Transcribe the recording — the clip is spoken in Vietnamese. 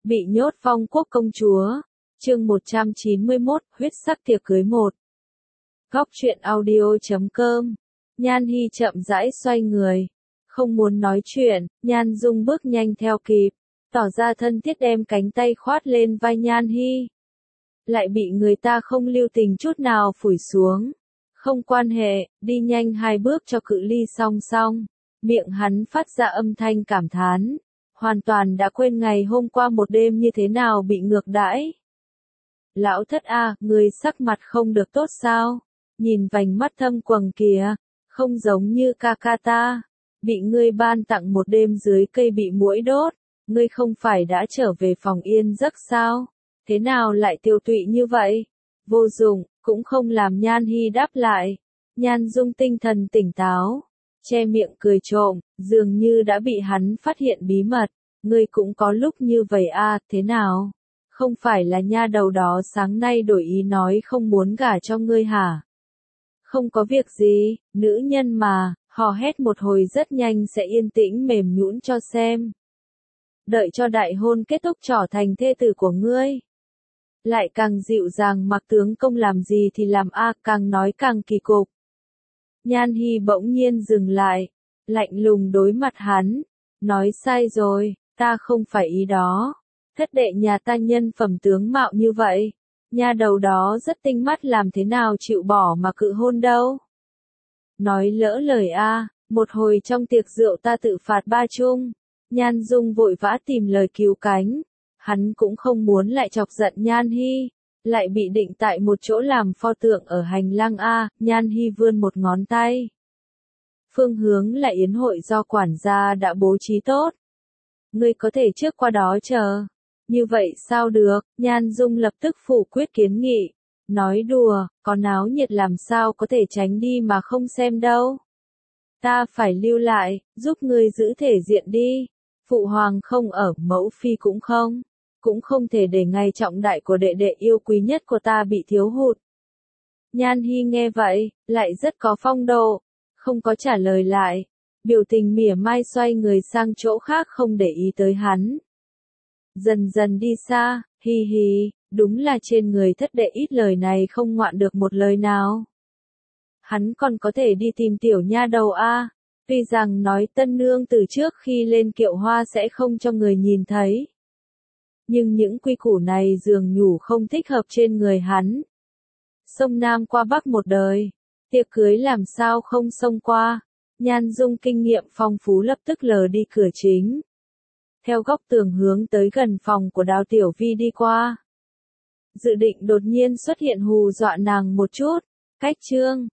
Bị nhốt Phong Quốc công chúa. Chương 191, huyết sắc tiệc cưới 1. Góc truyện audio.com. Nhan Hi chậm rãi xoay người. Không muốn nói chuyện, Nhan Dung bước nhanh theo kịp, tỏ ra thân thiết đem cánh tay khoát lên vai Nhan Hi. Lại bị người ta không lưu tình chút nào phủi xuống. Không quan hệ, đi nhanh 2 bước cho cự ly song song. Miệng hắn phát ra âm thanh cảm thán. Hoàn toàn đã quên ngày hôm qua một đêm như thế nào bị ngược đãi. Lão thất a, người sắc mặt không được tốt sao? Nhìn vành mắt thâm quầng kìa, không giống như ca ca ta. Bị ngươi ban tặng một đêm dưới cây bị muỗi đốt, ngươi không phải đã trở về phòng yên giấc sao? Thế nào lại tiêu tụy như vậy? Vô dụng, cũng không làm Nhan Hi đáp lại. Nhan Dung tinh thần tỉnh táo, che miệng cười trộm, dường như đã bị hắn phát hiện bí mật. Ngươi cũng có lúc như vậy à, thế nào? Không phải là nha đầu đó sáng nay đổi ý nói không muốn gả cho ngươi hả? Không có việc gì, nữ nhân mà, hò hét một hồi rất nhanh sẽ yên tĩnh mềm nhũn cho xem. Đợi cho đại hôn kết thúc trở thành thê tử của ngươi. Lại càng dịu dàng mặc tướng công làm gì thì làm a, càng nói càng kỳ cục. Nhan Hi bỗng nhiên dừng lại, lạnh lùng đối mặt hắn, nói sai rồi, ta không phải ý đó. Thất đệ nhà ta nhân phẩm tướng mạo như vậy, nha đầu đó rất tinh mắt làm thế nào chịu bỏ mà cự hôn đâu. Nói lỡ lời a, một hồi trong tiệc rượu ta tự phạt 3 chung. Nhan Dung vội vã tìm lời cứu cánh. Hắn cũng không muốn lại chọc giận Nhan Hi, lại bị định tại một chỗ làm pho tượng ở hành lang a. Nhan Hi vươn một ngón tay. Phương hướng là yến hội do quản gia đã bố trí tốt. Ngươi có thể trước qua đó chờ. Như vậy sao được? Nhan Dung lập tức phủ quyết kiến nghị. Nói đùa, có náo nhiệt làm sao có thể tránh đi mà không xem đâu. Ta phải lưu lại, giúp ngươi giữ thể diện đi. Phụ hoàng không ở, mẫu phi cũng không. Cũng không thể để ngày trọng đại của đệ đệ yêu quý nhất của ta bị thiếu hụt. Nhan Hi nghe vậy, lại rất có phong độ. Không có trả lời lại. Biểu tình mỉa mai xoay người sang chỗ khác không để ý tới hắn. Dần dần đi xa, hi hi, đúng là trên người thất đệ ít lời này không ngoạn được một lời nào. Hắn còn có thể đi tìm tiểu nha đầu a. Tuy rằng nói tân nương từ trước khi lên kiệu hoa sẽ không cho người nhìn thấy. Nhưng những quy củ này dường nhủ không thích hợp trên người hắn. Sông Nam qua Bắc một đời, tiệc cưới làm sao không xông qua. Nhan Dung kinh nghiệm phong phú lập tức lờ đi cửa chính. Theo góc tường hướng tới gần phòng của Đào Tiểu Vi đi qua. Dự định đột nhiên xuất hiện hù dọa nàng một chút. Cách chương